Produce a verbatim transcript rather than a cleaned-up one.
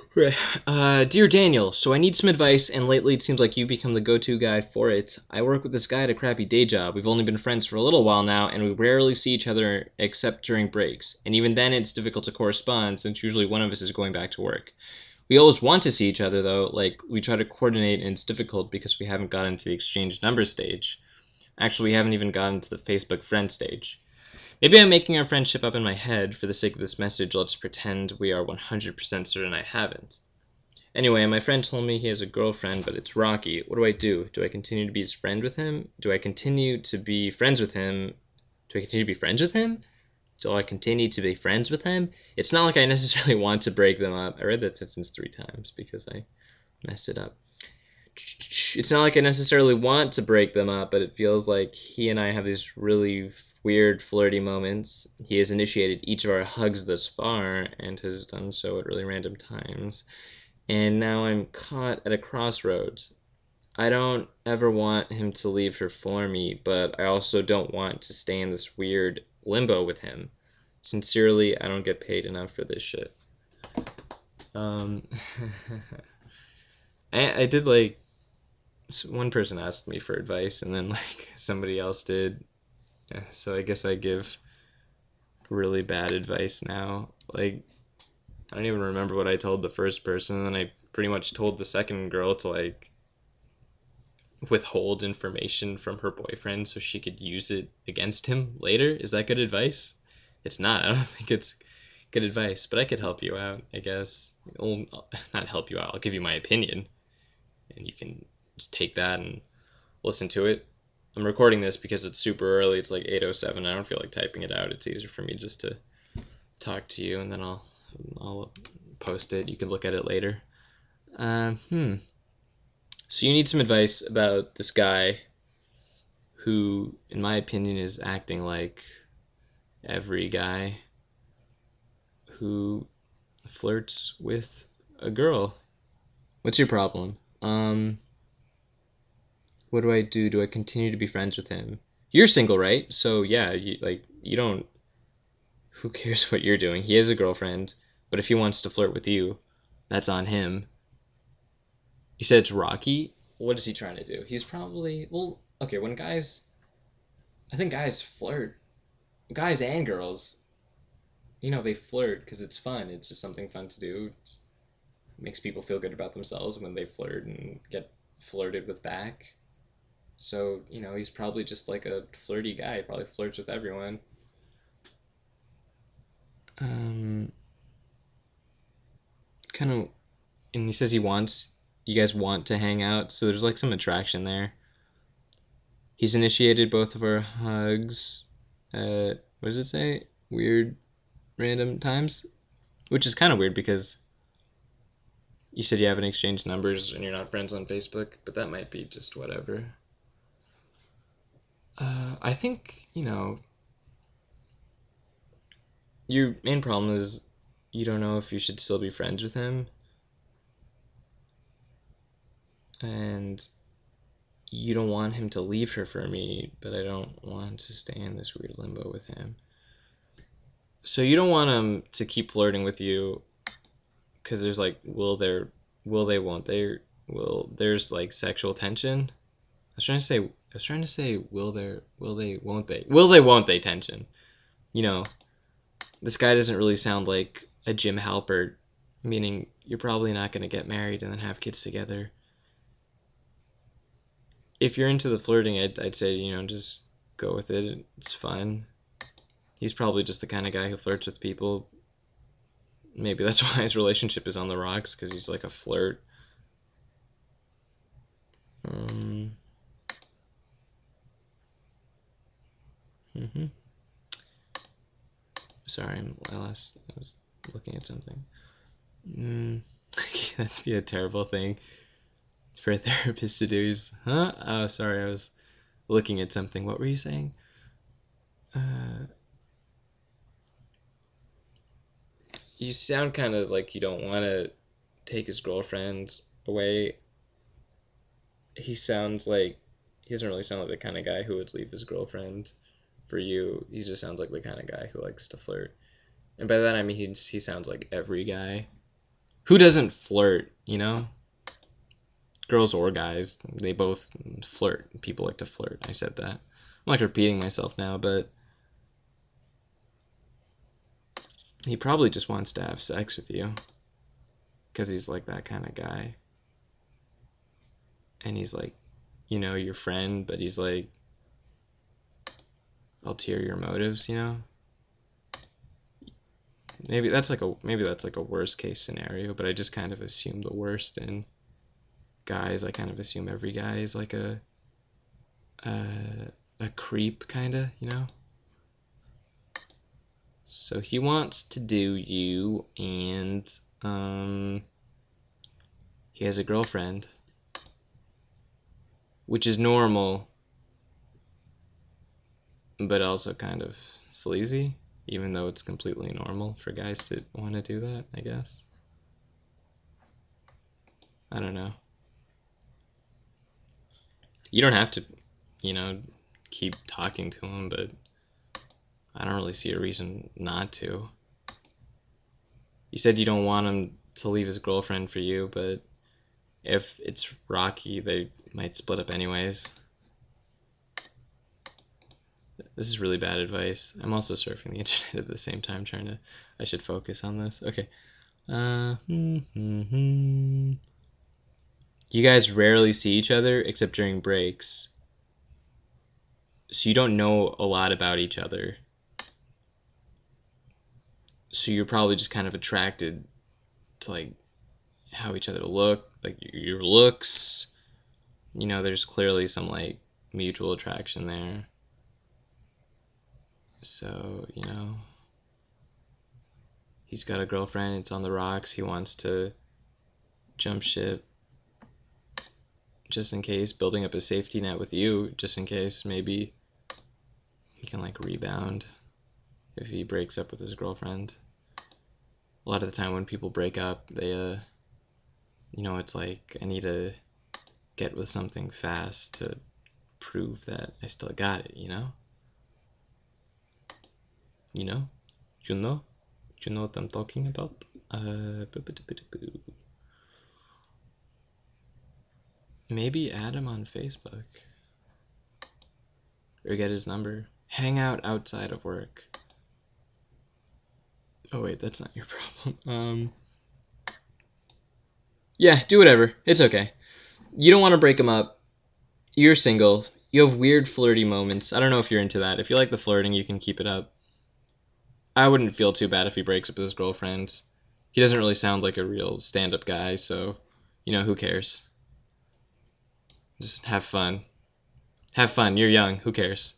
Right. Uh, dear Daniel, so I need some advice, and lately it seems like you've become the go-to guy for it. I work with this guy at a crappy day job. We've only been friends for a little while now, and we rarely see each other except during breaks. And even then, it's difficult to correspond since usually one of us is going back to work. We always want to see each other, though. Like, we try to coordinate, and it's difficult because we haven't gotten to the exchange number stage. Actually, we haven't even gotten to the Facebook friend stage. Maybe I'm making our friendship up in my head. For the sake of this message, let's pretend we are one hundred percent certain I haven't. Anyway, my friend told me he has a girlfriend, but it's rocky. What do I do? Do I continue to be his friend with him? Do I continue to be friends with him? Do I continue to be friends with him? Do I continue to be friends with him? It's not like I necessarily want to break them up. I read that sentence three times because I messed it up. It's not like I necessarily want to break them up, but it feels like he and I have these really weird flirty moments. He has initiated each of our hugs thus far and has done so at really random times. And now I'm caught at a crossroads. I don't ever want him to leave her for me, but I also don't want to stay in this weird limbo with him. Sincerely, I don't get paid enough for this shit. Um, I, I did like, one person asked me for advice, and then like somebody else did. Yeah, so I guess I give really bad advice now. Like, I don't even remember what I told the first person, and then I pretty much told the second girl to like withhold information from her boyfriend so she could use it against him later. Is that good advice? It's not. I don't think it's good advice, but I could help you out, I guess. Well, not help you out. I'll give you my opinion, and you can just take that and listen to it. I'm recording this because it's super early. It's like eight oh seven. I don't feel like typing it out. It's easier for me just to talk to you, and then I'll I'll post it. You can look at it later. Uh, hmm. So you need some advice about this guy who, in my opinion, is acting like every guy who flirts with a girl. What's your problem? Um, what do I do? Do I continue to be friends with him? You're single, right? So yeah, you, like you don't. Who cares what you're doing? He has a girlfriend, but if he wants to flirt with you, that's on him. You said it's rocky? What is he trying to do? He's probably, well, okay, when guys, I think guys flirt, guys and girls, you know, they flirt because it's fun. It's just something fun to do. It's, it makes people feel good about themselves when they flirt and get flirted with back. So, you know, he's probably just like a flirty guy. He probably flirts with everyone. Um, kind of, and he says he wants, you guys want to hang out, so there's like some attraction there. He's initiated both of our hugs at, what does it say? Weird random times? Which is kind of weird because you said you haven't exchanged numbers and you're not friends on Facebook, but that might be just whatever. Uh, I think, you know, your main problem is you don't know if you should still be friends with him. And you don't want him to leave her for me, but I don't want to stay in this weird limbo with him. So you don't want him to keep flirting with you because there's like, will there, will they, won't they, will, there's like sexual tension. I was trying to say, I was trying to say, will there, will they, won't they, will they, won't they tension. You know, this guy doesn't really sound like a Jim Halpert, meaning you're probably not going to get married and then have kids together. If you're into the flirting, I'd, I'd say, you know, just go with it. It's fun. He's probably just the kind of guy who flirts with people. Maybe that's why his relationship is on the rocks, because he's like a flirt. Um, mm-hmm. Sorry, I lost. I was looking at something. Mm, that'd be a terrible thing for a therapist to do. Is, huh? Oh, sorry, I was looking at something. What were you saying? Uh, you sound kind of like you don't want to take his girlfriend away. He sounds like he doesn't really sound like the kind of guy who would leave his girlfriend for you. He just sounds like the kind of guy who likes to flirt. And by that I mean he he sounds like every guy Who doesn't flirt, you know? Girls or guys, they both flirt. People like to flirt. I said that. I'm like repeating myself now, but he probably just wants to have sex with you because he's like that kind of guy. And he's like, you know, your friend, but he's like ulterior motives, you know? Maybe that's like a maybe that's like a worst case scenario, but I just kind of assume the worst in guys. I kind of assume every guy is like a a, a creep, kind of, you know? So he wants to do you, and um, he has a girlfriend, which is normal, but also kind of sleazy, even though it's completely normal for guys to want to do that, I guess. I don't know. You don't have to, you know, keep talking to him, but I don't really see a reason not to. You said you don't want him to leave his girlfriend for you, but if it's rocky, they might split up anyways. This is really bad advice. I'm also surfing the internet at the same time, trying to... I should focus on this. Okay. Uh, hmm, hmm, hmm. You guys rarely see each other except during breaks. So you don't know a lot about each other. So you're probably just kind of attracted to, like, how each other look, like your looks. You know, there's clearly some, like, mutual attraction there. So, you know, he's got a girlfriend, it's on the rocks, he wants to jump ship just in case, building up a safety net with you, just in case maybe he can, like, rebound if he breaks up with his girlfriend. A lot of the time when people break up, they, uh, you know, it's like, I need to get with something fast to prove that I still got it, you know? You know? You know? You know what I'm talking about? Uh, maybe add him on Facebook. Or get his number. Hang out outside of work. Oh wait, that's not your problem. Um, yeah, do whatever. It's okay. You don't want to break him up. You're single. You have weird flirty moments. I don't know if you're into that. If you like the flirting, you can keep it up. I wouldn't feel too bad if he breaks up with his girlfriend. He doesn't really sound like a real stand-up guy, so, you know, who cares? Just have fun. Have fun. You're young. Who cares?